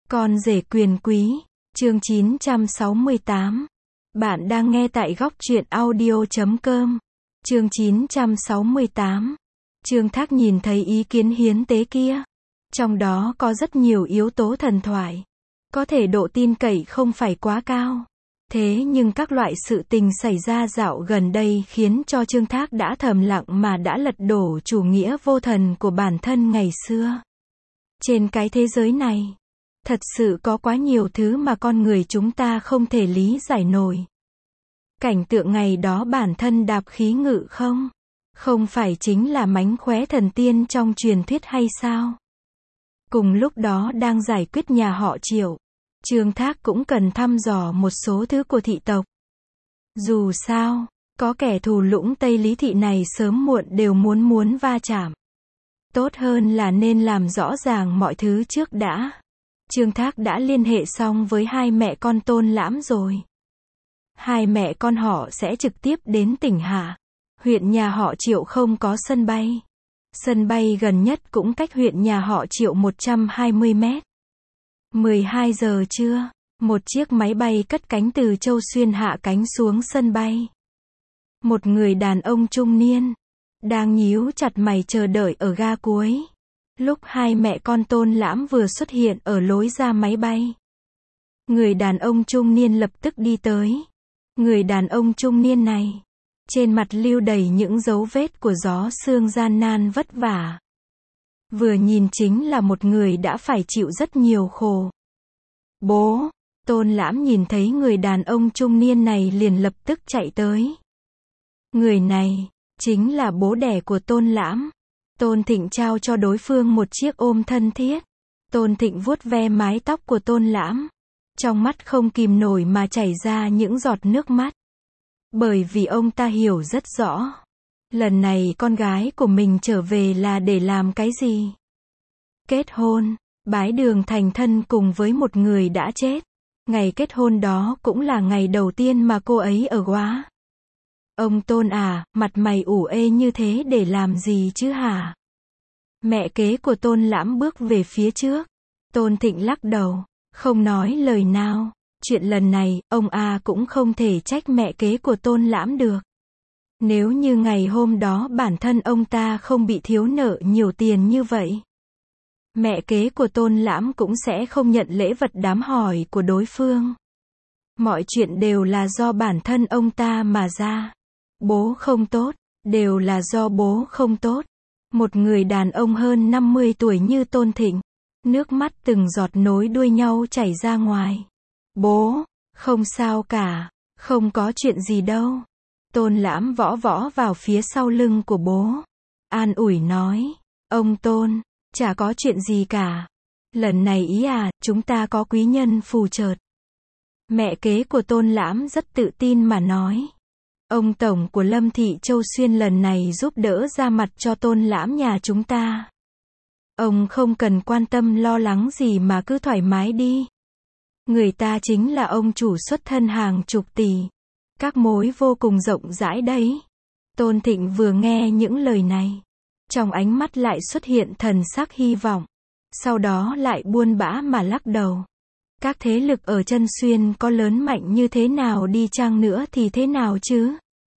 Con rể quyền quý, chương 968. Bạn đang nghe tại góc truyện audio.com. Chương 968. Trương Thác nhìn thấy ý kiến hiến tế kia. Trong đó có rất nhiều yếu tố thần thoại. Có thể độ tin cậy không phải quá cao. Thế nhưng các loại sự tình xảy ra dạo gần đây khiến cho Trương Thác đã thầm lặng mà đã lật đổ chủ nghĩa vô thần của bản thân ngày xưa. Trên cái thế giới này, thật sự có quá nhiều thứ mà con người chúng ta không thể lý giải nổi. Cảnh tượng ngày đó bản thân đạp khí ngự không phải chính là mánh khóe thần tiên trong truyền thuyết hay sao? Cùng lúc đó đang giải quyết nhà họ Triệu, Trương Thác cũng cần thăm dò một số thứ của thị tộc. Dù sao, có kẻ thù lũng Tây Lý Thị này sớm muộn đều muốn va chạm. Tốt hơn là nên làm rõ ràng mọi thứ trước đã. Trương Thác đã liên hệ xong với hai mẹ con Tôn Lãm rồi. Hai mẹ con họ sẽ trực tiếp đến tỉnh Hạ. Huyện nhà họ Triệu không có sân bay. Sân bay gần nhất cũng cách huyện nhà họ Triệu 120 mét. 12 giờ trưa, một chiếc máy bay cất cánh từ Châu Xuyên hạ cánh xuống sân bay. Một người đàn ông trung niên đang nhíu chặt mày chờ đợi ở ga cuối. Lúc hai mẹ con Tôn Lãm vừa xuất hiện ở lối ra máy bay, người đàn ông trung niên lập tức đi tới. Người đàn ông trung niên này, trên mặt lưu đầy những dấu vết của gió sương gian nan vất vả. Vừa nhìn chính là một người đã phải chịu rất nhiều khổ. Bố! Tôn Lãm nhìn thấy người đàn ông trung niên này liền lập tức chạy tới. Người này chính là bố đẻ của Tôn Lãm. Tôn Thịnh trao cho đối phương một chiếc ôm thân thiết. Tôn Thịnh vuốt ve mái tóc của Tôn Lãm. Trong mắt không kìm nổi mà chảy ra những giọt nước mắt. Bởi vì ông ta hiểu rất rõ. Lần này con gái của mình trở về là để làm cái gì? Kết hôn, bái đường thành thân cùng với một người đã chết. Ngày kết hôn đó cũng là ngày đầu tiên mà cô ấy ở Góa. Ông Tôn à, mặt mày ủ ê như thế để làm gì chứ hả? Mẹ kế của Tôn Lãm bước về phía trước. Tôn Thịnh lắc đầu, không nói lời nào. Chuyện lần này, ông cũng không thể trách mẹ kế của Tôn Lãm được. Nếu như ngày hôm đó bản thân ông ta không bị thiếu nợ nhiều tiền như vậy, mẹ kế của Tôn Lãm cũng sẽ không nhận lễ vật đám hỏi của đối phương. Mọi chuyện đều là do bản thân ông ta mà ra. Bố không tốt, đều là do bố không tốt. Một người đàn ông hơn 50 tuổi như Tôn Thịnh, nước mắt từng giọt nối đuôi nhau chảy ra ngoài. Bố, không sao cả, không có chuyện gì đâu. Tôn Lãm võ vào phía sau lưng của bố. An ủi nói, ông Tôn, chả có chuyện gì cả. Lần này chúng ta có quý nhân phù chợt. Mẹ kế của Tôn Lãm rất tự tin mà nói. Ông Tổng của Lâm Thị Châu Xuyên lần này giúp đỡ ra mặt cho Tôn Lãm nhà chúng ta. Ông không cần quan tâm lo lắng gì mà cứ thoải mái đi. Người ta chính là ông chủ xuất thân hàng chục tỷ. Các mối vô cùng rộng rãi đấy. Tôn Thịnh vừa nghe những lời này, trong ánh mắt lại xuất hiện thần sắc hy vọng. Sau đó lại buồn bã mà lắc đầu. Các thế lực ở Chân Xuyên có lớn mạnh như thế nào đi chăng nữa thì thế nào chứ?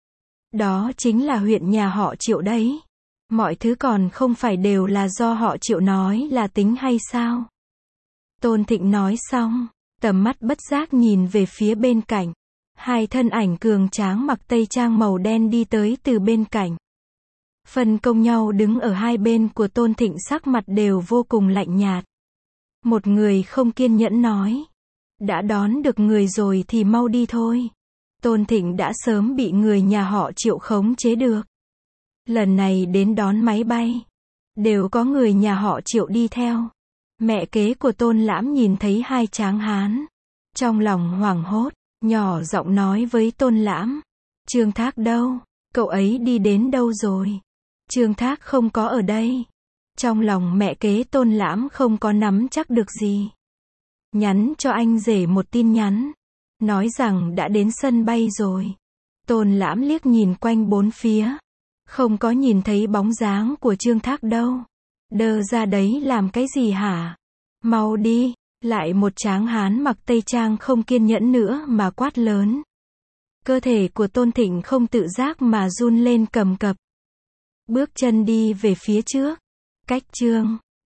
Đó chính là huyện nhà họ Triệu đấy. Mọi thứ còn không phải đều là do họ Triệu nói là tính hay sao? Tôn Thịnh nói xong, tầm mắt bất giác nhìn về phía bên cạnh. Hai thân ảnh cường tráng mặc tây trang màu đen đi tới từ bên cạnh. Phân công nhau đứng ở hai bên của Tôn Thịnh, sắc mặt đều vô cùng lạnh nhạt. Một người không kiên nhẫn nói. Đã đón được người rồi thì mau đi thôi. Tôn Thịnh đã sớm bị người nhà họ Triệu khống chế được. Lần này đến đón máy bay, đều có người nhà họ Triệu đi theo. Mẹ kế của Tôn Lãm nhìn thấy hai tráng hán, trong lòng hoảng hốt, nhỏ giọng nói với Tôn Lãm. Trương Thác đâu? Cậu ấy đi đến đâu rồi? Trương Thác không có ở đây. Trong lòng mẹ kế Tôn Lãm không có nắm chắc được gì. Nhắn cho anh rể một tin nhắn, nói rằng đã đến sân bay rồi. Tôn Lãm liếc nhìn quanh bốn phía, không có nhìn thấy bóng dáng của Trương Thác đâu. Đơ ra đấy làm cái gì hả? Mau đi, Lại một tráng hán mặc tây trang không kiên nhẫn nữa mà quát lớn. Cơ thể của Tôn Thịnh không tự giác mà run lên cầm cập. Bước chân đi về phía trước. Cách chương